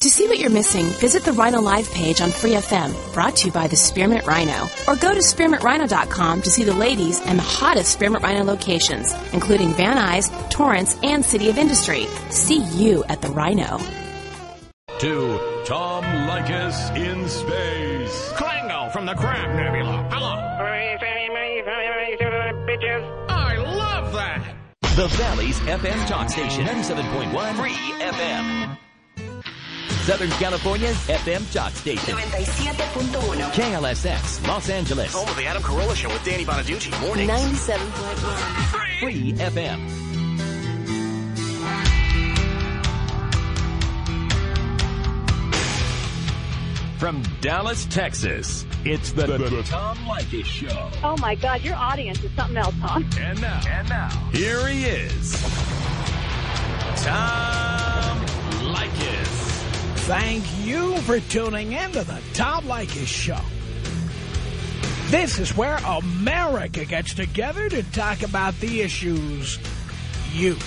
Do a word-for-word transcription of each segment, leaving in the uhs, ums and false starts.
To see what you're missing, visit the Rhino Live page on Free F M, brought to you by the Spearmint Rhino. Or go to spearmint rhino dot com to see the ladies and the hottest Spearmint Rhino locations, including Van Nuys, Torrance, and City of Industry. See you at the Rhino. To Tom Leykis in space. Klango from the Crab Nebula. Hello. I love that. The Valley's F M talk station, ninety-seven point one Free F M. Southern California's F M talk station. ninety-seven point one K L S X, Los Angeles. Home of the Adam Carolla Show with Danny Bonaducci. Mornings. ninety-seven point one Free F M. From Dallas, Texas, it's the, the, the Tom Leykis Show. Oh, my God, your audience is something else, Tom. And now, and now, here he is, Tom Leykis. Thank you for tuning in to the Tom Leykis Show. This is where America gets together to talk about the issues you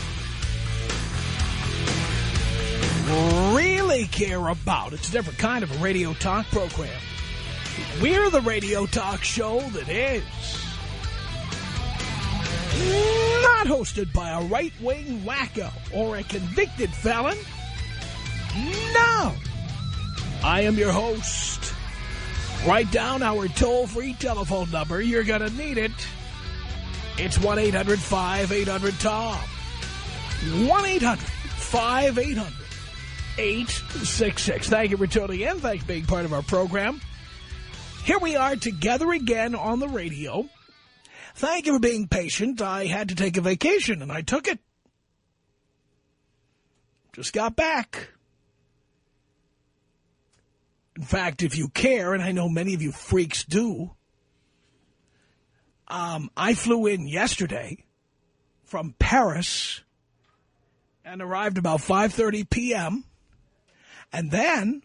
really care about. It's a different kind of a radio talk program. We're the radio talk show that is not hosted by a right-wing wacko or a convicted felon. No. I am your host. Write down our toll-free telephone number. You're going to need it. It's one eight hundred five eight hundred Tom. one eight hundred five eight hundred eight six six. Thank you for tuning in. Thanks for being part of our program. Here we are together again on the radio. Thank you for being patient. I had to take a vacation, and I took it. Just got back. In fact, if you care, and I know many of you freaks do, um, I flew in yesterday from Paris and arrived about five thirty p m And then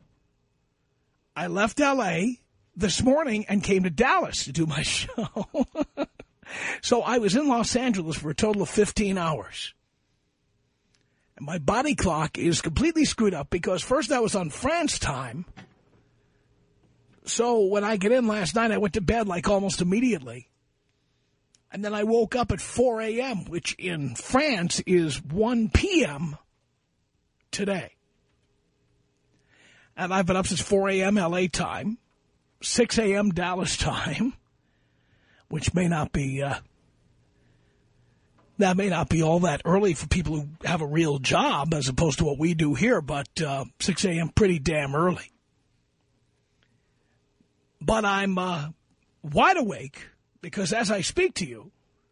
I left L A this morning and came to Dallas to do my show. So I was in Los Angeles for a total of fifteen hours. And my body clock is completely screwed up because first I was on France time. So when I get in last night, I went to bed like almost immediately. And then I woke up at four a m, which in France is one p m today. And I've been up since four a m L A time, six a m Dallas time, which may not be, uh, that may not be all that early for people who have a real job as opposed to what we do here, but uh, six a m pretty damn early. But I'm uh, wide awake because as I speak to you,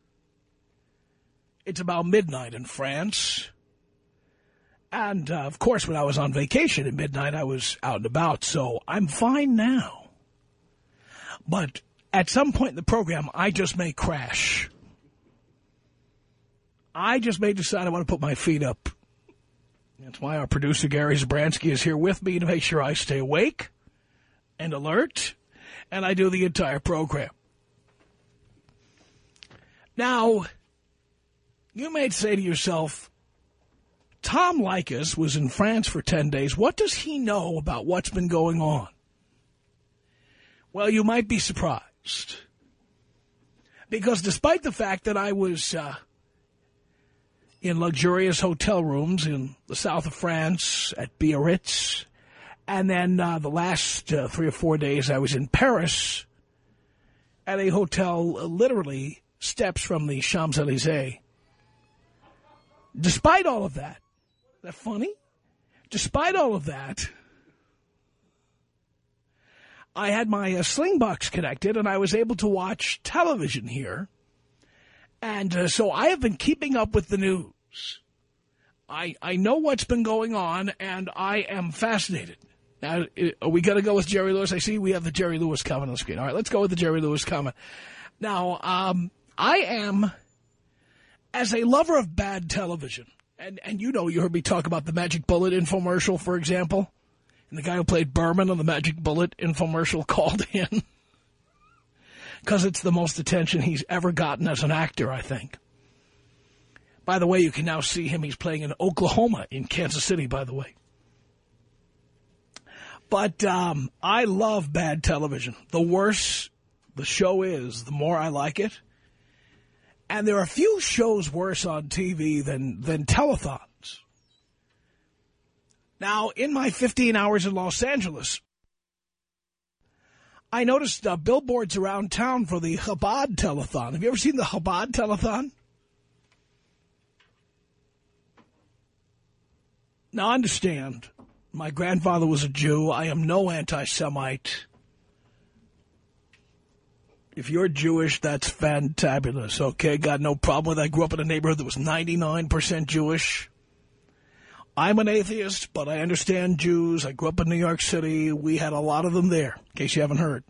it's about midnight in France. And, uh, of course, when I was on vacation at midnight, I was out and about, so I'm fine now. But at some point in the program, I just may crash. I just may decide I want to put my feet up. That's why our producer, Gary Zabransky, is here with me to make sure I stay awake and alert, and I do the entire program. Now, you may say to yourself, Tom Leykis was in France for ten days. What does he know about what's been going on? Well, you might be surprised. Because despite the fact that I was uh, in luxurious hotel rooms in the south of France at Biarritz, and then uh, the last uh, three or four days I was in Paris at a hotel uh, literally steps from the Champs-Élysées. Despite all of that, is that funny? Despite all of that, I had my uh, Sling Box connected, and I was able to watch television here. And uh, so I have been keeping up with the news. I I know what's been going on, and I am fascinated. Now, are we going to go with Jerry Lewis? I see we have the Jerry Lewis comment on the screen. All right, let's go with the Jerry Lewis comment. Now, um, I am, as a lover of bad television, and, and you know, you heard me talk about the Magic Bullet infomercial, for example. And the guy who played Berman on the Magic Bullet infomercial called in. Because it's the most attention he's ever gotten as an actor, I think. By the way, you can now see him. He's playing in Oklahoma, in Kansas City, by the way. But um, I love bad television. The worse the show is, the more I like it. And there are few shows worse on T V than, than telethons. Now, in my fifteen hours in Los Angeles, I noticed uh, billboards around town for the Chabad telethon. Have you ever seen the Chabad telethon? Now, understand, my grandfather was a Jew. I am no anti-Semite. If you're Jewish, that's fantabulous, okay? Got no problem with that. I grew up in a neighborhood that was ninety-nine percent Jewish. I'm an atheist, but I understand Jews. I grew up in New York City. We had a lot of them there, in case you haven't heard.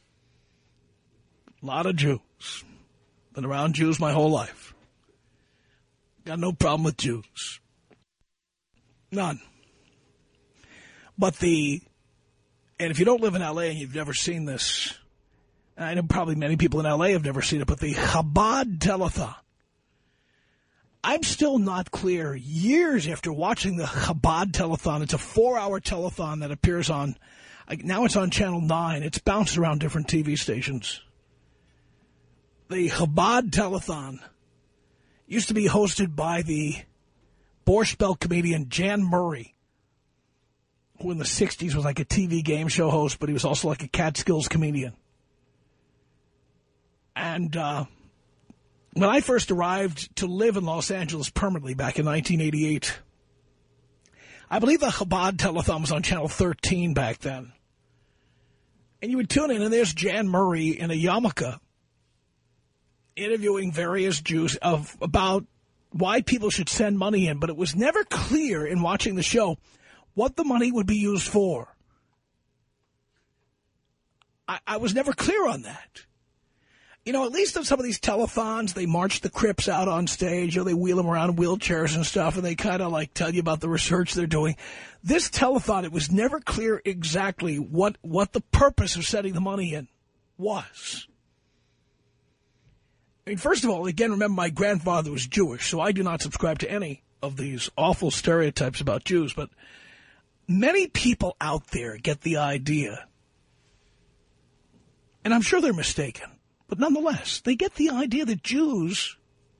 A lot of Jews. Been around Jews my whole life. Got no problem with Jews. None. But the, and if you don't live in L A and you've never seen this, I know probably many people in L A have never seen it, but the Chabad telethon. I'm still not clear, years after watching the Chabad telethon. It's a four-hour telethon that appears on, now it's on Channel nine. It's bounced around different T V stations. The Chabad telethon used to be hosted by the Borscht Belt comedian Jan Murray, who in the sixties was like a T V game show host, but he was also like a Catskills comedian. And uh, when I first arrived to live in Los Angeles permanently back in nineteen eighty-eight, I believe the Chabad telethon was on Channel thirteen back then. And you would tune in, and there's Jan Murray in a yarmulke interviewing various Jews of about why people should send money in, but it was never clear in watching the show what the money would be used for. I, I was never clear on that. You know, at least on some of these telethons, they march the Crips out on stage, or they wheel them around in wheelchairs and stuff, and they kind of like tell you about the research they're doing. This telethon, it was never clear exactly what, what the purpose of sending the money in was. I mean, first of all, again, remember my grandfather was Jewish, so I do not subscribe to any of these awful stereotypes about Jews, but many people out there get the idea, and I'm sure they're mistaken, but nonetheless, they get the idea that Jews,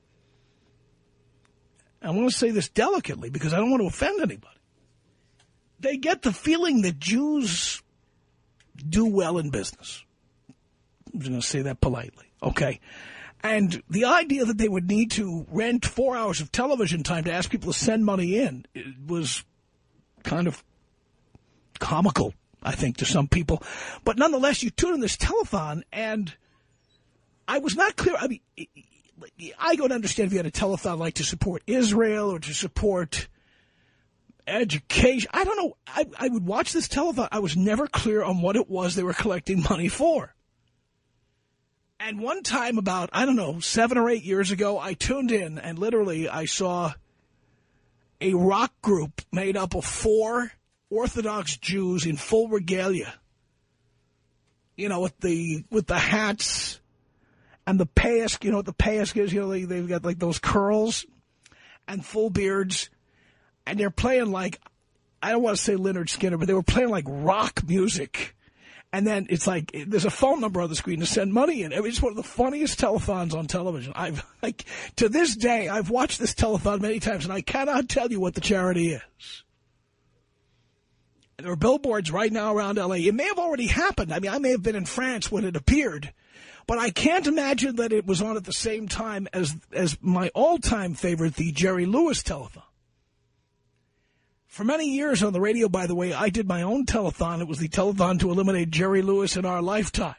I want to say this delicately because I don't want to offend anybody, they get the feeling that Jews do well in business. I'm just going to say that politely, okay? And the idea that they would need to rent four hours of television time to ask people to send money in was kind of comical, I think, to some people. But nonetheless, you tune in this telethon, and I was not clear. I mean, I don't understand if you had a telethon like to support Israel or to support education. I don't know. I, I would watch this telethon. I was never clear on what it was they were collecting money for. And one time about, I don't know, seven or eight years ago, I tuned in and literally I saw a rock group made up of four Orthodox Jews in full regalia. You know, with the with the hats and the payas, you know what the payas is? You know, they, they've got like those curls and full beards. And they're playing like, I don't want to say Lynyrd Skynyrd, but they were playing like rock music. And then it's like, there's a phone number on the screen to send money in. I mean, it's one of the funniest telethons on television. I've, like, to this day, I've watched this telethon many times, and I cannot tell you what the charity is. And there are billboards right now around L A. It may have already happened. I mean, I may have been in France when it appeared, but I can't imagine that it was on at the same time as, as my all-time favorite, the Jerry Lewis telethon. For many years on the radio, by the way, I did my own telethon. It was the telethon to eliminate Jerry Lewis in our lifetime.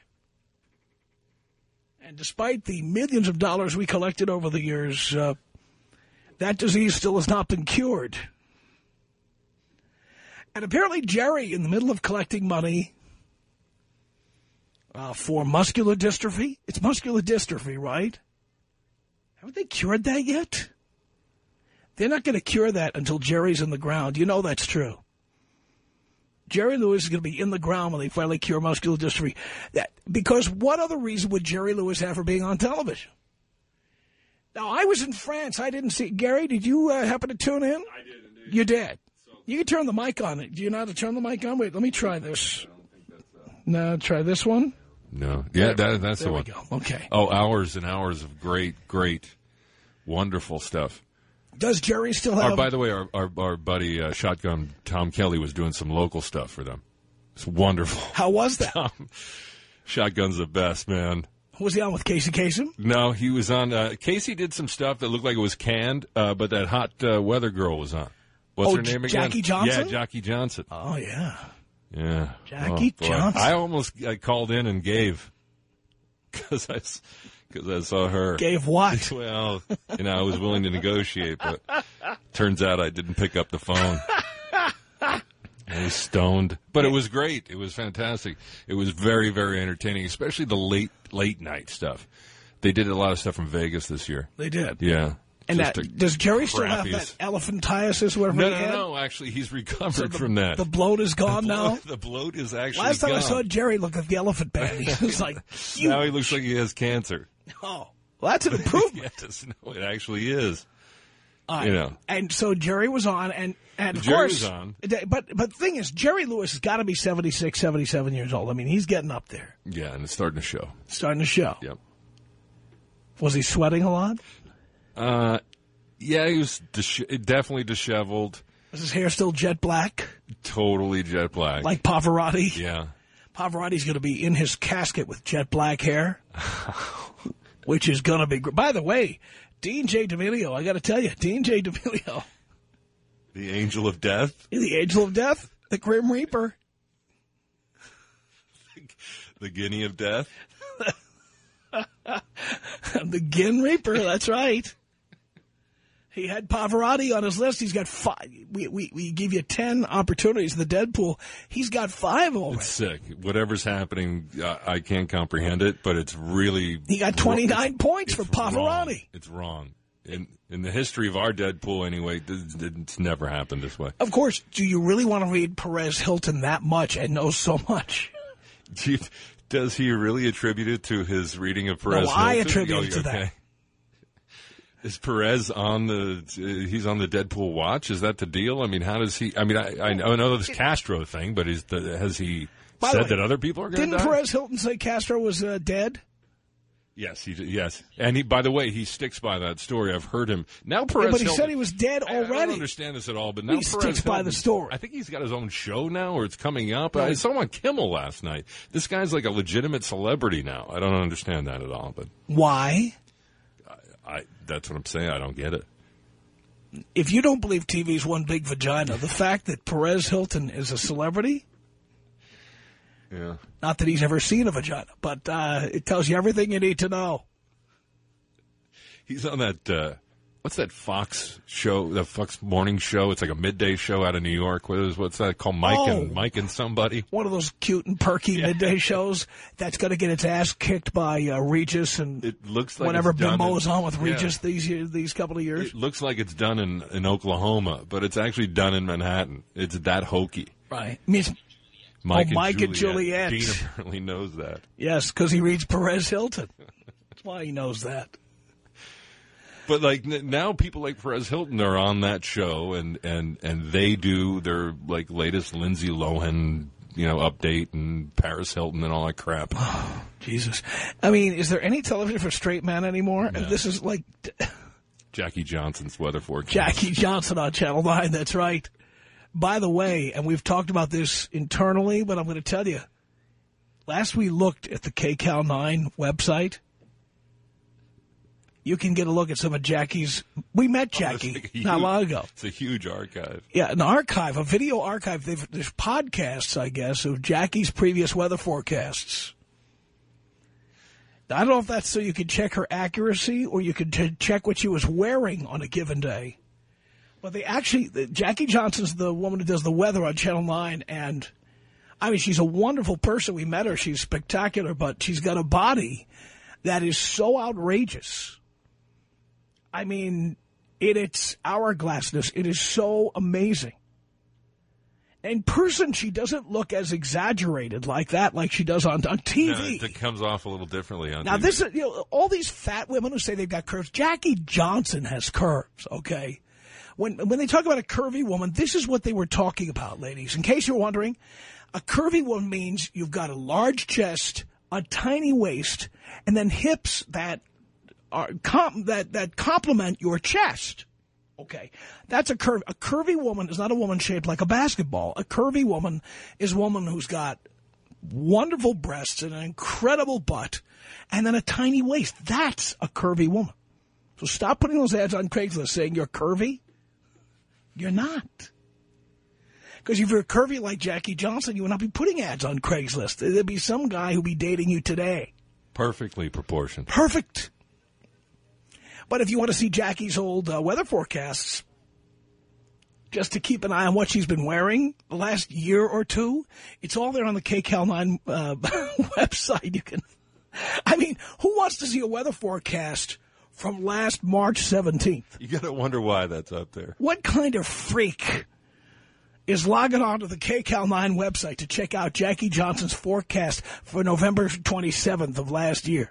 And despite the millions of dollars we collected over the years, uh, that disease still has not been cured. And apparently Jerry, in the middle of collecting money uh, for muscular dystrophy, it's muscular dystrophy, right? Haven't they cured that yet? They're not going to cure that until Jerry's in the ground. You know that's true. Jerry Lewis is going to be in the ground when they finally cure muscular dystrophy. That, because what other reason would Jerry Lewis have for being on television? Now, I was in France. I didn't see. Gary, did you uh, happen to tune in? I did, indeed. You did? So You can turn the mic on. Do you know how to turn the mic on? Wait, let me try this. No, try this one. No. Yeah, that, that's there the we one. Go. Okay. Oh, hours and hours of great, great, wonderful stuff. Does Jerry still have... Oh, by the way, our, our, our buddy uh, Shotgun Tom Kelly was doing some local stuff for them. It's wonderful. How was that? Tom, Shotgun's the best, man. Was he on with Casey Kasem? No, he was on... Uh, Casey did some stuff that looked like it was canned, uh, but that hot uh, weather girl was on. What's oh, her name again? Jackie Johnson? Yeah, Jackie Johnson. Oh, yeah. Yeah. Jackie oh, Johnson. I almost I called in and gave because I, cause I saw her. Gave what? Well, you know, I was willing to negotiate, but turns out I didn't pick up the phone. I was stoned. But it was great. It was fantastic. It was very, very entertaining, especially the late, late night stuff. They did a lot of stuff from Vegas this year. They did? Yeah. And that, does Jerry still have that elephantiasis? Whatever no, he no, had? no. Actually, he's recovered so the, from that. The bloat is gone the bloat, now? The bloat is actually Last time gone. I saw Jerry look at the elephant band, he was like, huge. Now he looks like he has cancer. Oh, well, that's an improvement. Yes, no, it actually is. Uh, you know. And so Jerry was on, and, and of Jerry course, was on. But, but the thing is, Jerry Lewis has got to be seventy-six, seventy-seven years old. I mean, he's getting up there. Yeah, and it's starting to show. Starting to show. Yep. Was he sweating a lot? Uh, yeah, he was dis- definitely disheveled. Was his hair still jet black? Totally jet black. Like Pavarotti? Yeah. Pavarotti's going to be in his casket with jet black hair, which is going to be great. By the way, Dean J. D'Amelio, I got to tell you, Dean J. D'Amelio. The angel of death? The angel of death, the Grim Reaper. The guinea of death? The Gin Reaper, that's right. He had Pavarotti on his list. He's got five. We, we, we give you ten opportunities in the Deadpool. He's got five already. It's sick. Whatever's happening, uh, I can't comprehend it, but it's really... He got twenty-nine it's, points it's for Pavarotti. Wrong. It's wrong. In, in the history of our Deadpool, anyway, it's never happened this way. Of course, do you really want to read Perez Hilton that much and know so much? Do you, does he really attribute it to his reading of Perez no, Hilton? I attribute it to okay. that. Is Perez on the, uh, he's on the Deadpool watch? Is that the deal? I mean, how does he, I mean, I, I know this Castro thing, but is the, has he By said way, that other people are going to die? Didn't Perez Hilton say Castro was uh, dead? Yes, he yes. And he, by the way, he sticks by that story. I've heard him. Now Perez yeah, but he Hilton, said he was dead already. I, I don't understand this at all, but now he Perez sticks Hilton, by the story. I think he's got his own show now, or it's coming up. Right. I saw him on Kimmel last night. This guy's like a legitimate celebrity now. I don't understand that at all. But why? I, I that's what I'm saying. I don't get it. If you don't believe T V's one big vagina, the fact that Perez Hilton is a celebrity... Yeah. Not that he's ever seen a vagina, but uh, it tells you everything you need to know. He's on that, uh, what's that Fox show, the Fox morning show? It's like a midday show out of New York. What is, what's that called? Mike oh, and Mike and somebody? One of those cute and perky yeah. midday shows that's going to get its ass kicked by uh, Regis and it looks like whenever Bimbo in, is on with Regis yeah. these these couple of years. It looks like it's done in, in Oklahoma, but it's actually done in Manhattan. It's that hokey. Right. I mean, it's, Mike, oh, and, Mike Juliet. and Juliet. Dean apparently knows that. Yes, because he reads Perez Hilton. That's why he knows that. But like now, people like Perez Hilton are on that show, and, and, and they do their like latest Lindsay Lohan, you know, update and Paris Hilton and all that crap. Oh, Jesus, I mean, is there any television for straight men anymore? No. This is like Jackie Johnson's weather forecast. Jackie Johnson on Channel nine. That's right. By the way, and we've talked about this internally, but I'm going to tell you. Last we looked at the K C A L nine website. You can get a look at some of Jackie's... We met Jackie oh, huge, not long ago. It's a huge archive. Yeah, an archive, a video archive. They've, there's podcasts, I guess, of Jackie's previous weather forecasts. I don't know if that's so you can check her accuracy or you can t check what she was wearing on a given day. But they actually... Jackie Johnson's the woman who does the weather on Channel nine, and... I mean, she's a wonderful person. We met her. She's spectacular, but she's got a body that is so outrageous. I mean, in its hourglassness, it is so amazing. In person, she doesn't look as exaggerated like that, like she does on, on T V. No, it comes off a little differently on now, T V. This is, you know, all these fat women who say they've got curves. Jackie Johnson has curves, okay? when when they talk about a curvy woman, this is what they were talking about, ladies. In case you're wondering, a curvy woman means you've got a large chest, a tiny waist, and then hips that are comp that that complement your chest. Okay, that's a curve. A curvy woman is not a woman shaped like a basketball. A curvy woman is a woman who's got wonderful breasts and an incredible butt, and then a tiny waist. That's a curvy woman. So stop putting those ads on Craigslist saying you're curvy. You're not. Because if you're curvy like Jackie Johnson, you would not be putting ads on Craigslist. There'd be some guy who'd be dating you today. Perfectly proportioned. Perfect. But if you want to see Jackie's old uh, weather forecasts, just to keep an eye on what she's been wearing the last year or two, it's all there on the K C A L nine uh, website. You can, I mean, who wants to see a weather forecast from last March seventeenth? You got to wonder why that's up there. What kind of freak is logging on to the K C A L nine website to check out Jackie Johnson's forecast for November twenty-seventh of last year?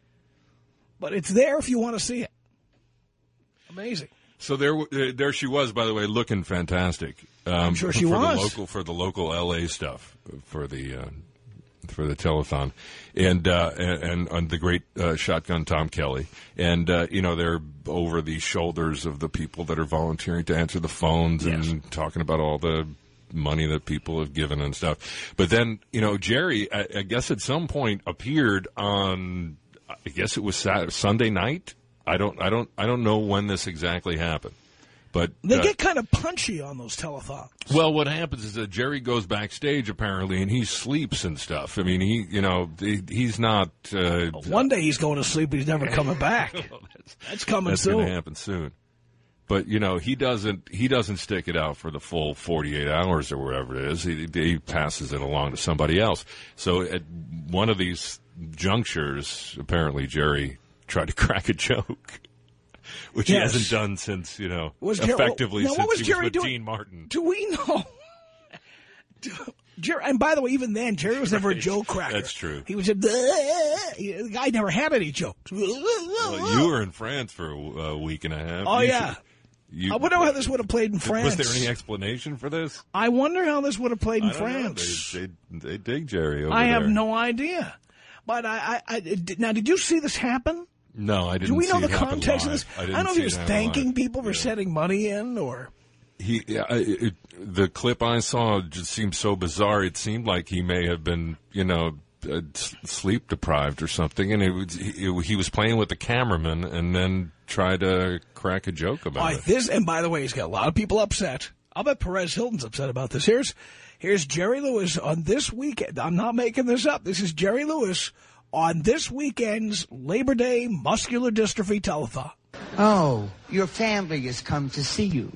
But it's there if you want to see it. Amazing. So there, there she was, by the way, looking fantastic. Um, I'm sure she for was. The local, for the local L A stuff, for the uh, for the telethon, and uh, and, and the great uh, shotgun Tom Kelly, and uh, you know they're over the shoulders of the people that are volunteering to answer the phones yes. and talking about all the money that people have given and stuff. But then you know Jerry, I, I guess at some point appeared on, I guess it was Saturday, Sunday night. I don't, I don't, I don't know when this exactly happened, but they uh, get kind of punchy on those telethons. Well, what happens is that Jerry goes backstage apparently, and he sleeps and stuff. I mean, he, you know, he, he's not. Uh, One day he's going to sleep, he's never coming back. well, that's, that's coming that's soon. That's going to happen soon. But you know, he doesn't, he doesn't stick it out for the full forty-eight hours or whatever it is. He, he passes it along to somebody else. So at one of these junctures, apparently Jerry tried to crack a joke, which yes. he hasn't done since, you know, was effectively Jerry, now, since was he Jerry was with doing? Dean Martin. Do we know? Do, Jerry, and by the way, even then, Jerry was never a joke cracker. That's true. He was a, the guy never had any jokes. Well, you were in France for a, a week and a half. Oh, you yeah. Should, you, I wonder how this would have played in France. Was there any explanation for this? I wonder how this would have played in I don't France. know. They, they, they dig Jerry over I have there. no idea. But I, I, I, now, did you see this happen? No, I didn't. Do we know see the it context live. of this? I, I didn't don't know if see he was it thanking live. people for yeah. sending money in, or he. Yeah, it, it, the clip I saw just seemed so bizarre. It seemed like he may have been, you know, uh, sleep deprived or something, and it was he, he was playing with the cameraman, and then tried to crack a joke about right, it. This, and by the way, he's got a lot of people upset. I'll bet Perez Hilton's upset about this. Here's here's Jerry Lewis on this weekend. I'm not making this up. This is Jerry Lewis on this weekend's Labor Day Muscular Dystrophy Telethon. Oh, your family has come to see you.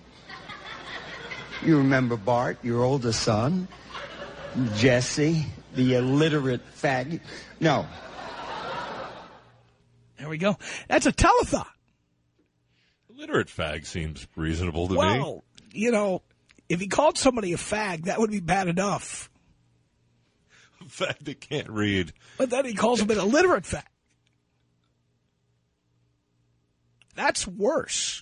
You remember Bart, your oldest son, Jesse, the illiterate faggot. No. There we go. That's a telethon. Illiterate fag seems reasonable to me. Well, you know, if he called somebody a fag, that would be bad enough. Fag that can't read. But then he calls him an illiterate fag. That's worse.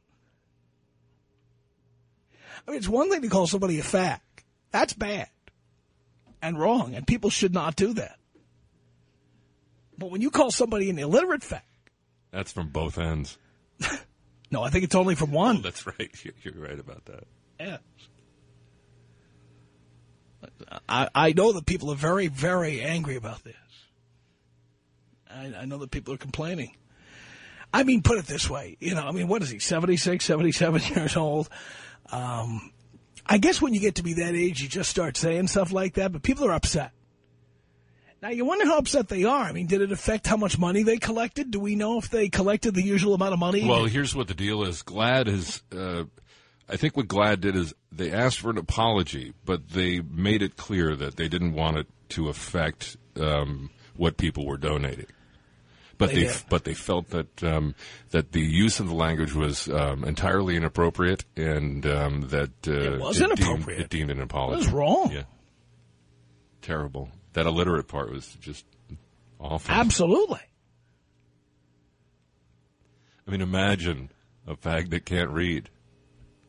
I mean, it's one thing to call somebody a fag. That's bad and wrong, and people should not do that. But when you call somebody an illiterate fag... That's from both ends. No, I think it's only from one. Oh, that's right. You're right about that. Yeah. I, I know that people are very, very angry about this. I, I know that people are complaining. I mean, put it this way. You know, I mean, what is he, seventy-six, seventy-seven years old? Um, I guess when you get to be that age, you just start saying stuff like that, but people are upset. Now, you wonder how upset they are. I mean, did it affect how much money they collected? Do we know if they collected the usual amount of money? Well, here's what the deal is. GLAAD has, uh, I think what GLAAD did is they asked for an apology, but they made it clear that they didn't want it to affect um, what people were donating. But They they, did. but they felt that um, that the use of the language was um, entirely inappropriate, and um, that uh, It was deemed- inappropriate. It deemed an apology. It was wrong. Yeah, terrible. That illiterate part was just awful. Absolutely. I mean, imagine a fag that can't read.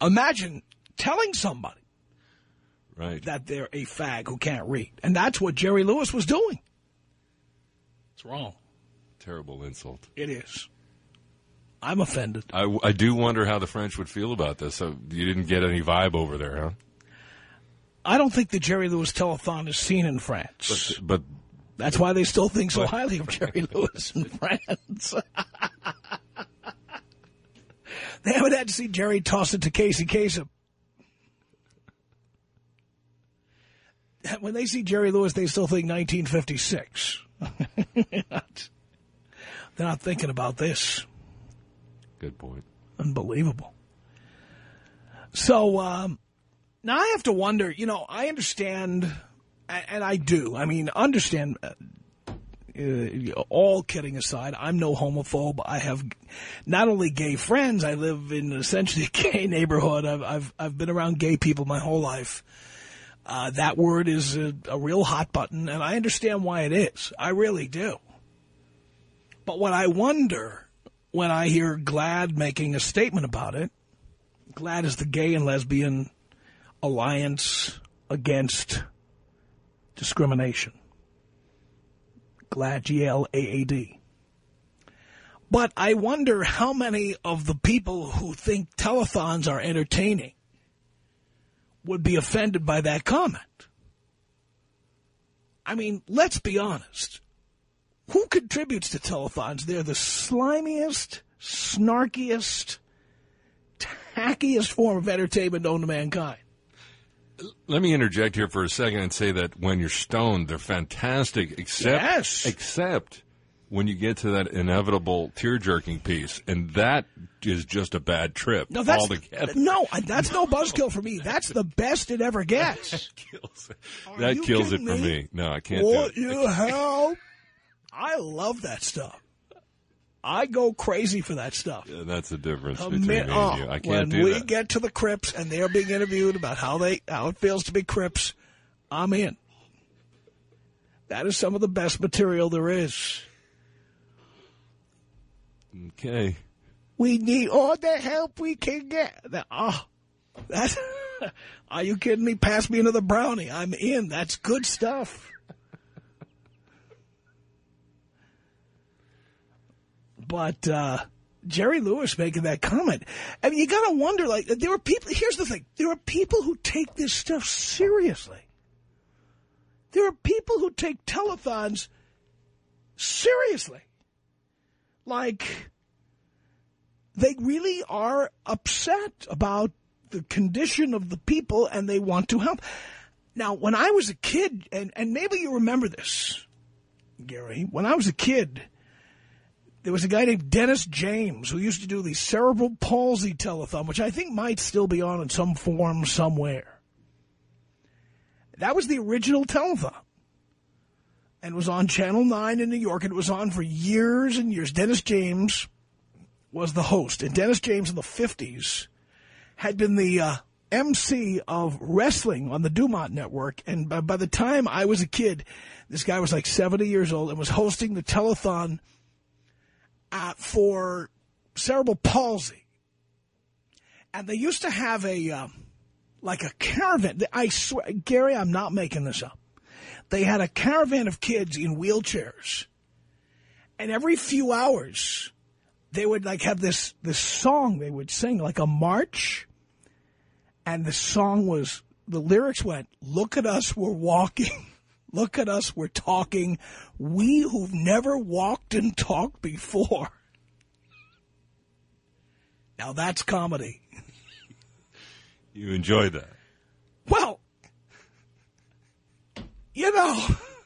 Imagine telling somebody right. that they're a fag who can't read. And that's what Jerry Lewis was doing. It's wrong. Terrible insult. It is. I'm offended. I, I do wonder how the French would feel about this. So you didn't get any vibe over there, huh? I don't think the Jerry Lewis telethon is seen in France. But, but that's why they still think so but, highly of Jerry Lewis in France. They haven't had to see Jerry toss it to Casey Kasem. When they see Jerry Lewis, they still think nineteen fifty-six. They're not, they're not thinking about this. Good point. Unbelievable. So, um, now I have to wonder, you know, I understand, and I do, I mean, understand, uh, uh, all kidding aside, I'm no homophobe. I have not only gay friends, I live in essentially a gay neighborhood. I've, I've, I've been around gay people my whole life. Uh, that word is a, a real hot button, and I understand why it is. I really do. But what I wonder when I hear GLAAD making a statement about it, GLAAD is the Gay and Lesbian Alliance Against Discrimination. GLAAD, G L A A D. But I wonder how many of the people who think telethons are entertaining would be offended by that comment. I mean, let's be honest. Who contributes to telethons? They're the slimiest, snarkiest, tackiest form of entertainment known to mankind. Let me interject here for a second and say that when you're stoned, they're fantastic, except yes. except when you get to that inevitable tear-jerking piece, and that is just a bad trip no, that's, altogether. No, that's no buzzkill for me. That's the best it ever gets. that kills it, that kills it for me? me. No, I can't what do it. you hell? I love that stuff. I go crazy for that stuff. Yeah, that's the difference A between min- me oh, and you. I can't when do we that. get to the Crips and they're being interviewed about how they how it feels to be Crips, I'm in. That is some of the best material there is. Okay. We need all the help we can get. That, oh, that, are you kidding me? Pass me another brownie. I'm in. That's good stuff. But uh, Jerry Lewis making that comment, I mean, you got to wonder, like, there are people, here's the thing, there are people who take this stuff seriously. There are people who take telethons seriously. Like, they really are upset about the condition of the people and they want to help. Now, when I was a kid, and, and maybe you remember this, Gary, when I was a kid, there was a guy named Dennis James who used to do the cerebral palsy telethon, which I think might still be on in some form somewhere. That was the original telethon. And it was on Channel nine in New York. And it was on for years and years. Dennis James was the host. And Dennis James in the fifties had been the uh, M C of wrestling on the Dumont Network. And by, by the time I was a kid, this guy was like seventy years old and was hosting the telethon uh, for cerebral palsy. And they used to have a, uh, like a caravan. I swear, Gary, I'm not making this up. They had a caravan of kids in wheelchairs. And every few hours, they would like have this, this song they would sing, like a march. And the song was, the lyrics went, look at us, we're walking. Look at us, we're talking. We who've never walked and talked before. Now that's comedy. You enjoy that? Well, you know,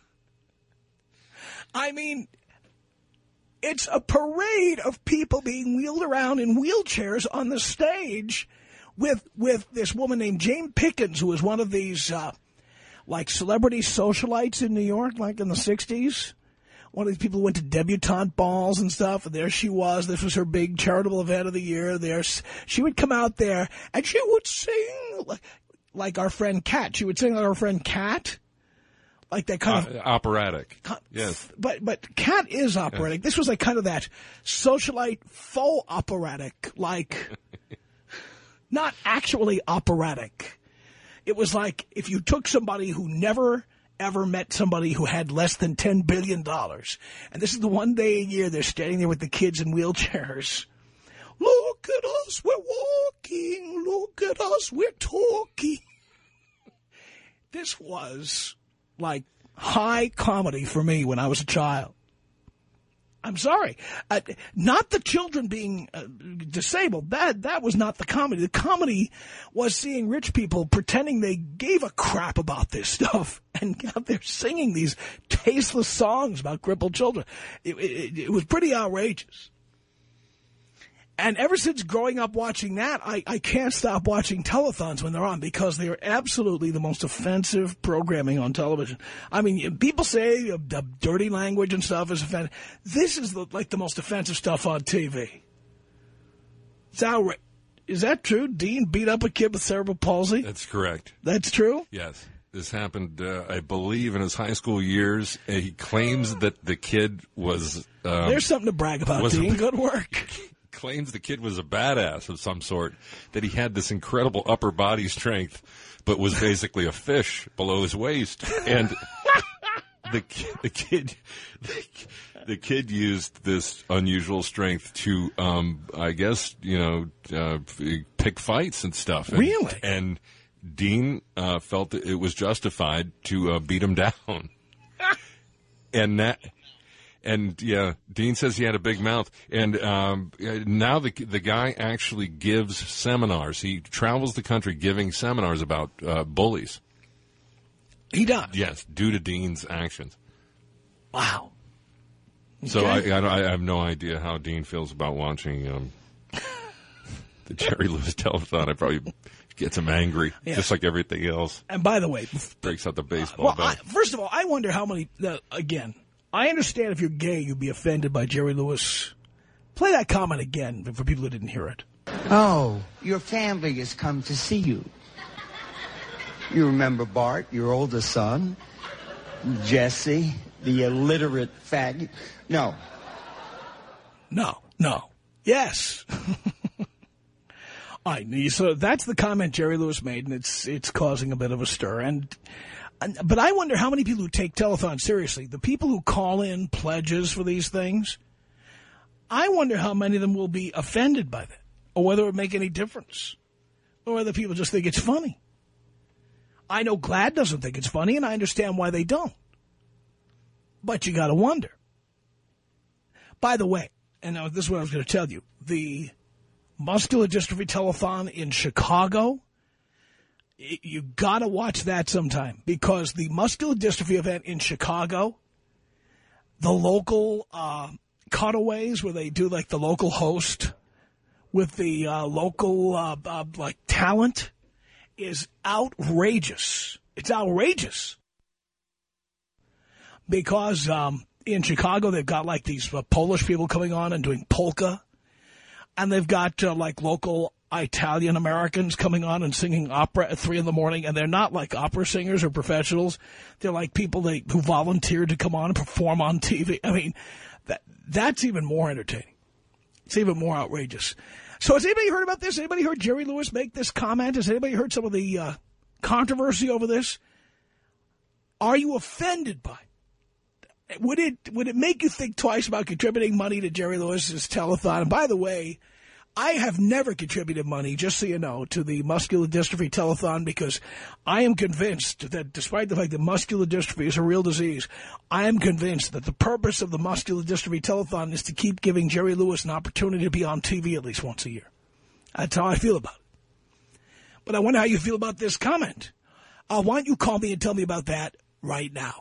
I mean, it's a parade of people being wheeled around in wheelchairs on the stage with with this woman named Jane Pickens, who was one of these, uh, like, celebrity socialites in New York, like in the sixties. One of these people who went to debutante balls and stuff, and there she was. This was her big charitable event of the year. There, she would come out there, and she would sing like, like our friend Kat. She would sing like our friend Kat. Like that kind uh, of... Operatic. Kind, yes. But but Kat is operatic. Yes. This was like kind of that socialite faux operatic. Like, not actually operatic. It was like if you took somebody who never, ever met somebody who had less than ten billion dollars, and this is the one day a year they're standing there with the kids in wheelchairs. Look at us, we're walking. Look at us, we're talking. This was like high comedy for me when I was a child. I'm sorry. Uh, not the children being uh, disabled. That that was not the comedy. The comedy was seeing rich people pretending they gave a crap about this stuff and out there singing these tasteless songs about crippled children. It, it, it was pretty outrageous. And ever since growing up watching that, I, I can't stop watching telethons when they're on because they are absolutely the most offensive programming on television. I mean, people say uh, the dirty language and stuff is offensive. This is the, like the most offensive stuff on T V. It's outrageous. Is that true? Dean beat up a kid with cerebral palsy? That's correct. That's true? Yes. This happened, uh, I believe, in his high school years. Uh, he claims that the kid was... Um, There's something to brag about, Dean. A, Good work. Claims the kid was a badass of some sort, that he had this incredible upper body strength, but was basically a fish below his waist. And the, the kid... The, The kid used this unusual strength to, um, I guess, you know, uh, pick fights and stuff. And, really? And Dean uh, felt that it was justified to uh, beat him down. and that, and yeah, Dean says he had a big mouth. And um, now the the guy actually gives seminars. He travels the country giving seminars about uh, bullies. He does? Yes, due to Dean's actions. Wow. So okay. I, I, I have no idea how Dean feels about watching um, the Jerry Lewis telethon. It probably gets him angry, yeah. just like everything else. And by the way, breaks out the baseball uh, well, bat. I, first of all, I wonder how many. Uh, again, I understand if you're gay, you'd be offended by Jerry Lewis. Play that comment again for people who didn't hear it. Oh, your family has come to see you. You remember Bart, your oldest son, Jesse, the illiterate faggot. No. No, no. Yes. I so that's the comment Jerry Lewis made, and it's it's causing a bit of a stir. And, and but I wonder how many people who take telethon seriously, the people who call in pledges for these things, I wonder how many of them will be offended by that, or whether it would make any difference, or whether people just think it's funny. I know Glad doesn't think it's funny, and I understand why they don't. But you got to wonder. By the way, and now this is what I was going to tell you, the muscular dystrophy telethon in Chicago, it, you got to watch that sometime, because the muscular dystrophy event in Chicago, the local uh, cutaways where they do like the local host with the uh, local uh, uh, like talent is outrageous. It's outrageous. Because um, in Chicago, they've got like these uh, Polish people coming on and doing polka. And they've got uh, like local Italian Americans coming on and singing opera at three in the morning. And they're not like opera singers or professionals. They're like people they, who volunteered to come on and perform on T V. I mean, that that's even more entertaining. It's even more outrageous. So has anybody heard about this? Anybody heard Jerry Lewis make this comment? Has anybody heard some of the uh, controversy over this? Are you offended by it? Would it would it make you think twice about contributing money to Jerry Lewis's telethon? And by the way, I have never contributed money, just so you know, to the muscular dystrophy telethon, because I am convinced that despite the fact that muscular dystrophy is a real disease, I am convinced that the purpose of the muscular dystrophy telethon is to keep giving Jerry Lewis an opportunity to be on T V at least once a year. That's how I feel about it. But I wonder how you feel about this comment. Uh, why don't you call me and tell me about that right now?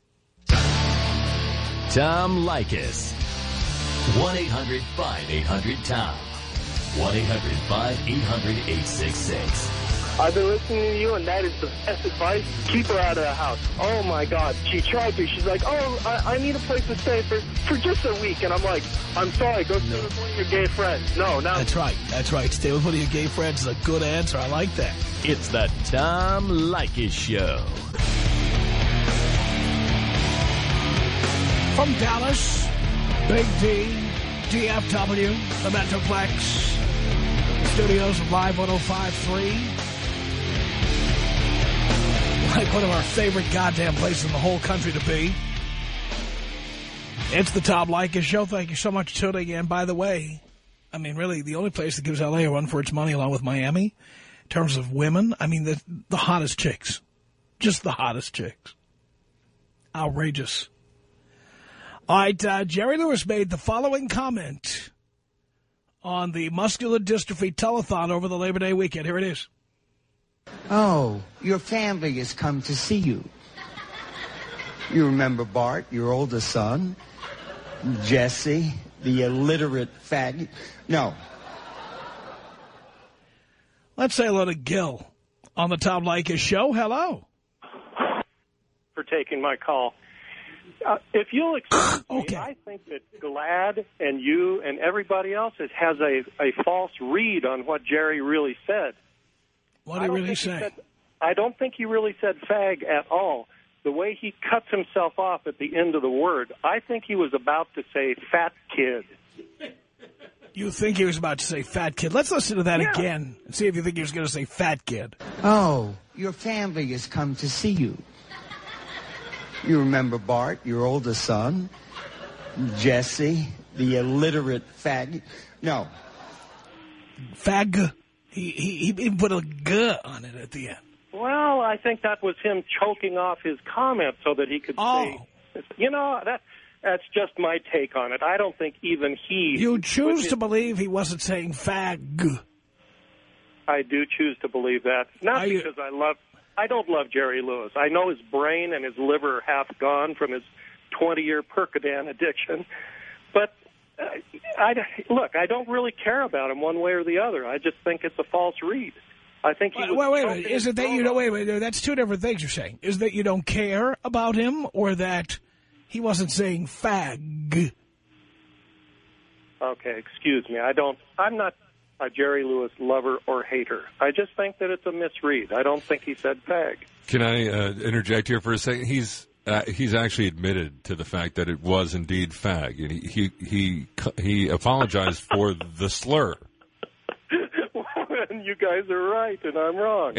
Tom Leykis. one eight hundred five eight hundred Tom. one eight hundred five eight hundred eight six six. I've been listening to you, and that is the best advice. Keep her out of the house. Oh, my God. She tried to. She's like, oh, I, I need a place to stay for, for just a week. And I'm like, I'm sorry. Go stay no. with one of your gay friends. No, no. That's right. That's right. Stay with one of your gay friends is a good answer. I like that. It's the Tom Leykis Show. From Dallas, Big D, D F W, the Metroplex, studios of Live one oh five point three. Like one of our favorite goddamn places in the whole country to be. It's the Tom Leykis Show. Thank you so much for tuning in. By the way, I mean, really, the only place that gives L A a run for its money along with Miami, in terms of women, I mean, the, the hottest chicks. Just the hottest chicks. Outrageous. All right, uh, Jerry Lewis made the following comment on the Muscular Dystrophy Telethon over the Labor Day weekend. Here it is. Oh, your family has come to see you. You remember Bart, your oldest son, Jesse, the illiterate fag. No. Let's say hello to Gil on the Tom Leykis Show. Hello. For taking my call. Uh, if you'll excuse okay. me, I think that Glad and you and everybody else has, has a, a false read on what Jerry really said. What did he really say? He said, I don't think he really said fag at all. The way he cuts himself off at the end of the word, I think he was about to say fat kid. You think he was about to say fat kid? Let's listen to that yeah. again and see if you think he was going to say fat kid. Oh, your family has come to see you. You remember Bart, your oldest son, Jesse, the illiterate fag. No. Fag. He, he, he put a g on it at the end. Well, I think that was him choking off his comment so that he could oh. say, you know, that that's just my take on it. I don't think even he... You choose to believe he wasn't saying fag. I do choose to believe that. Not Are because you... I love... I don't love Jerry Lewis. I know his brain and his liver are half gone from his twenty-year Percodan addiction. But, uh, I, look, I don't really care about him one way or the other. I just think it's a false read. I think he wait, was wait, wait, wait. Is it that you don't, wait, wait, that's two different things you're saying. Is that you don't care about him or that he wasn't saying fag? Okay, excuse me. I don't, I'm not a Jerry Lewis lover or hater. I just think that it's a misread. I don't think he said fag. Can I uh, interject here for a second? He's uh, he's actually admitted to the fact that it was indeed fag, and he he he, he apologized for the slur. Well, and you guys are right, and I'm wrong.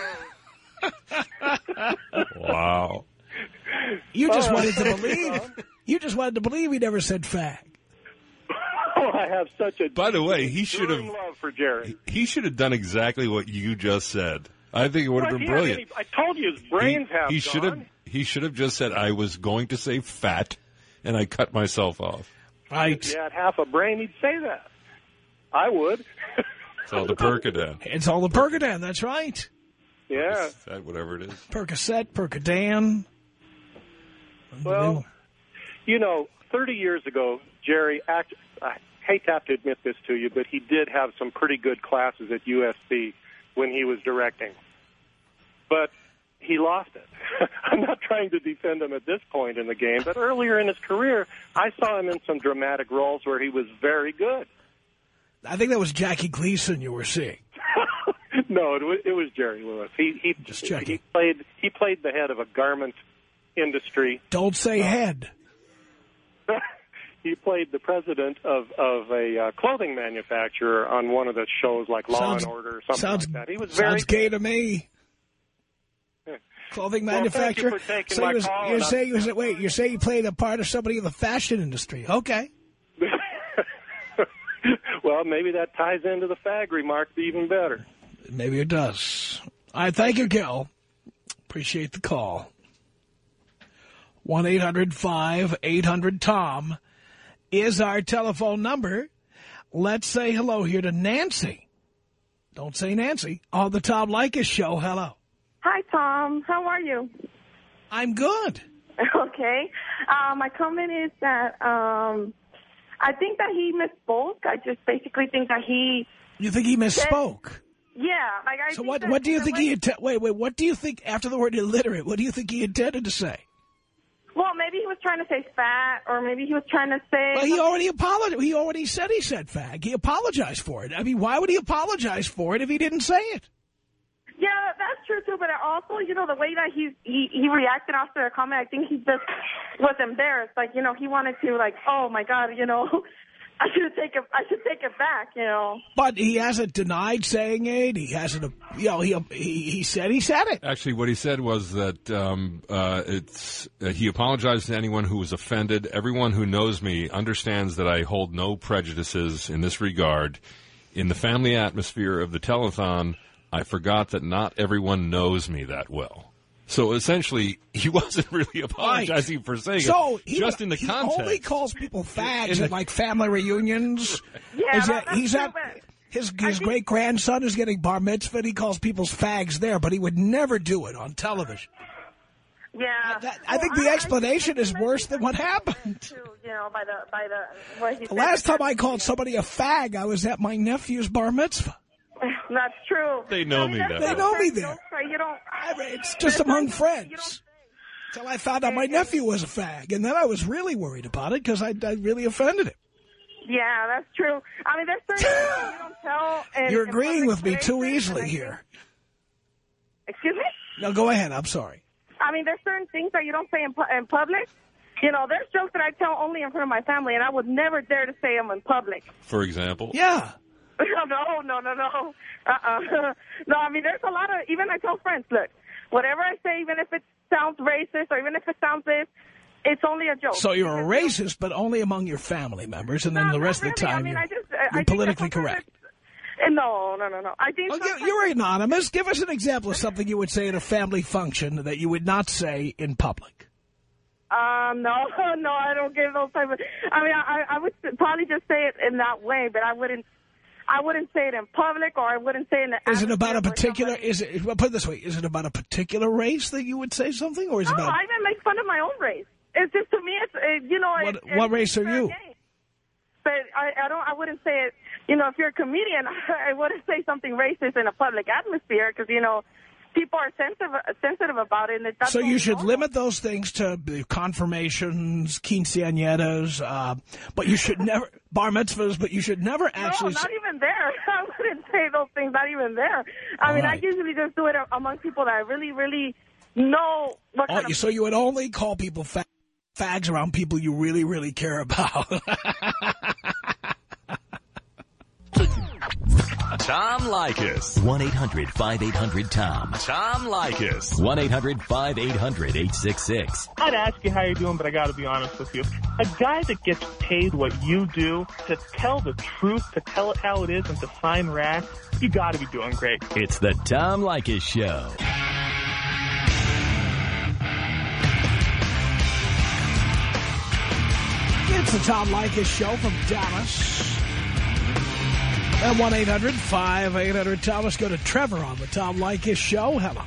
Wow. You just uh, wanted to believe. You just wanted to believe he never said fag. Oh, I have such a By the way, he should have love for Jerry. He should have done exactly what you just said. I think it would have well, been yeah, brilliant. Any, I told you his brain's he, half he should have gone. he should have just said I was going to say fat, and I cut myself off. Right. If he had half a brain, he'd say that. I would. It's all the Percodan. It's all the Percodan. That's right. Yeah. That whatever it is. Percocet, Percodan. Well, you know, thirty years ago, Jerry acted. I hate to have to admit this to you, but he did have some pretty good classes at U S C when he was directing. But he lost it. I'm not trying to defend him at this point in the game, but earlier in his career, I saw him in some dramatic roles where he was very good. I think that was Jackie Gleason you were seeing. No, it was, it was Jerry Lewis. He he Just checking. he played he played the head of a garment industry. Don't say uh, head. He played the president of, of a uh, clothing manufacturer on one of the shows like Law sounds, and Order or something sounds, like that. He was very sounds gay to me. Clothing well, manufacturer. Thank you for taking so my you was, call. you're saying, you was, wait, you're saying you played a part of somebody in the fashion industry. Okay. Well, maybe that ties into the fag remark even better. Maybe it does. All right, thank you, Gil. Appreciate the call. one eight hundred five eight hundred Tom is our telephone number. Let's say hello here to Nancy. Don't say Nancy. On the Tom Leykis Show, hello. Hi, Tom. How are you? I'm good. Okay. Uh, my comment is that um, I think that he misspoke. I just basically think that he... You think he misspoke? Said, yeah. Like I so think what, that, what do you think way, he... Inte- wait, wait. What do you think, after the word illiterate, what do you think he intended to say? Well, maybe he was trying to say fat, or maybe he was trying to say... Well, he already apologized. He already said he said fag. He apologized for it. I mean, why would he apologize for it if he didn't say it? Yeah, that's true, too. But also, you know, the way that he, he, he reacted after the comment, I think he just was embarrassed. Like, you know, he wanted to, like, oh, my God, you know, I should take it. I should take it back, you know. But he hasn't denied saying it. He hasn't, you know, he he, he said he said it. Actually, what he said was that um, uh, it's uh, he apologized to anyone who was offended. Everyone who knows me understands that I hold no prejudices in this regard. In the family atmosphere of the telethon, I forgot that not everyone knows me that well. So essentially, he wasn't really apologizing right. for saying so it, he, just in the he context. He only calls people fags at, like, family reunions. Yeah, Is that, that, he's at, his his great-grandson is getting bar mitzvah. He calls people's fags there, but he would never do it on television. Yeah. I, that, I think the explanation is worse than what happened. Too, you know, by the, by the, what he the last time I called somebody a fag, I was at my nephew's bar mitzvah. That's true. They know I mean, me there. They know me there. You don't. It's just among friends. Until I found out my nephew was a fag, and then I was really worried about it because I, I really offended him. Yeah, that's true. I mean, there's certain things that you don't tell. And, You're agreeing with me too easily here. Excuse me? No, go ahead. I'm sorry. I mean, there's certain things that you don't say in, pu in public. You know, there's jokes that I tell only in front of my family, and I would never dare to say them in public. For example? Yeah. No, no, no, no. Uh-uh. No, I mean, there's a lot of, even I tell friends, look, whatever I say, even if it sounds racist or even if it sounds this, it's only a joke. So you're a racist, but only among your family members, and then no, the rest really. of the time I mean, you're, I just, you're I politically correct. No, no, no, no. I think well, you're anonymous. Give us an example of something you would say at a family function that you would not say in public. Um, no, no, I don't give those type of, I mean, I, I would probably just say it in that way, but I wouldn't, I wouldn't say it in public, or I wouldn't say it in the... Is it about a particular... Is it? Well, put it this way. Is it about a particular race that you would say something, or is no, it about... I even make fun of my own race. It's just, to me, it's, uh, you know... What, it, what it's race are you? Game. But I, I don't... I wouldn't say it... You know, if you're a comedian, I wouldn't say something racist in a public atmosphere, because, you know, people are sensitive, sensitive about it. And it so you should normal. limit those things to confirmations, quinceañeras, uh, but you should never... bar mitzvahs, but you should never actually... No, not even there. I wouldn't say those things, not even there. I All mean, right. I usually just do it among people that I really, really know what oh, kind of... So you would only call people fa fags around people you really, really care about. Tom Leykis. one eight hundred five eight hundred Tom. Tom Leykis. one eight hundred five eight hundred eight six six. I'd ask you how you're doing, but I got to be honest with you. A guy that gets paid what you do to tell the truth, to tell it how it is, and to sign racks, you got to be doing great. It's the Tom Leykis Show. It's the Tom Leykis Show from Dallas. At one eight hundred five eight hundred Tom. Let's go to Trevor on the Tom Leykis Show. Hello.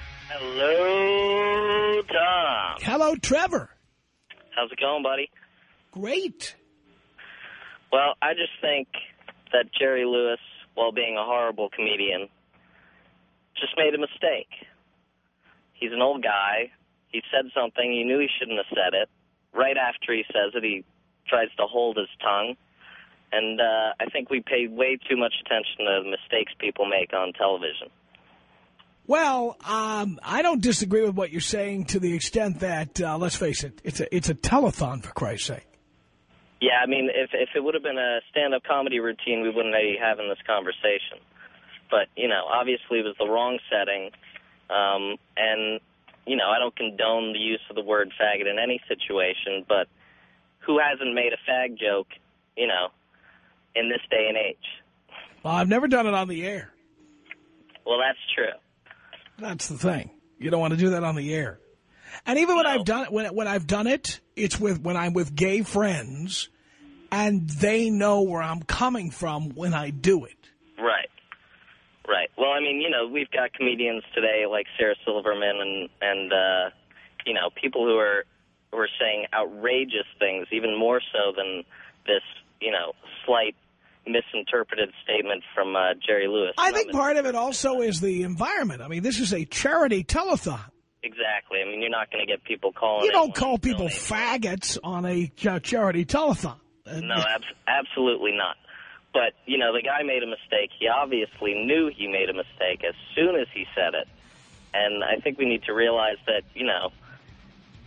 Hello, Tom. Hello, Trevor. How's it going, buddy? Great. Well, I just think that Jerry Lewis, while being a horrible comedian, just made a mistake. He's an old guy. He said something. He knew he shouldn't have said it. Right after he says it, he tries to hold his tongue. And uh, I think we pay way too much attention to the mistakes people make on television. Well, um, I don't disagree with what you're saying to the extent that, uh, let's face it, it's a, it's a telethon, for Christ's sake. Yeah, I mean, if, if it would have been a stand-up comedy routine, we wouldn't be having this conversation. But, you know, obviously it was the wrong setting. Um, and, you know, I don't condone the use of the word faggot in any situation, but who hasn't made a fag joke, you know, in this day and age? Well, I've never done it on the air. Well, that's true. That's the thing. You don't want to do that on the air. And even when no. I've done it, when when I've done it, it's with when I'm with gay friends, and they know where I'm coming from when I do it. Right. Right. Well, I mean, you know, we've got comedians today like Sarah Silverman and and uh, you know, people who are who are saying outrageous things, even more so than this, you know, slight misinterpreted statement from uh, Jerry Lewis. I think part of it also is the environment. I mean, this is a charity telethon. Exactly. I mean, you're not going to get people calling. You don't call people faggots on a charity telethon. No, ab absolutely not. But, you know, the guy made a mistake. He obviously knew he made a mistake as soon as he said it. And I think we need to realize that, you know,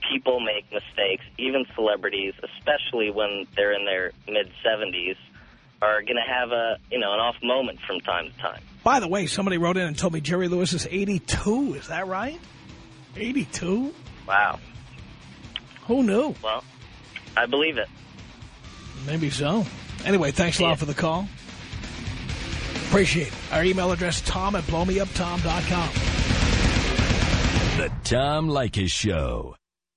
people make mistakes, even celebrities, especially when they're in their mid-seventies, are going to have a, you know, an off moment from time to time. By the way, somebody wrote in and told me Jerry Lewis is eighty-two. Is that right? eighty-two? Wow. Who knew? Well, I believe it. Maybe so. Anyway, thanks a lot for the call. Appreciate it. Our email address, tom at blow me up tom dot com. The Tom Leykis Show.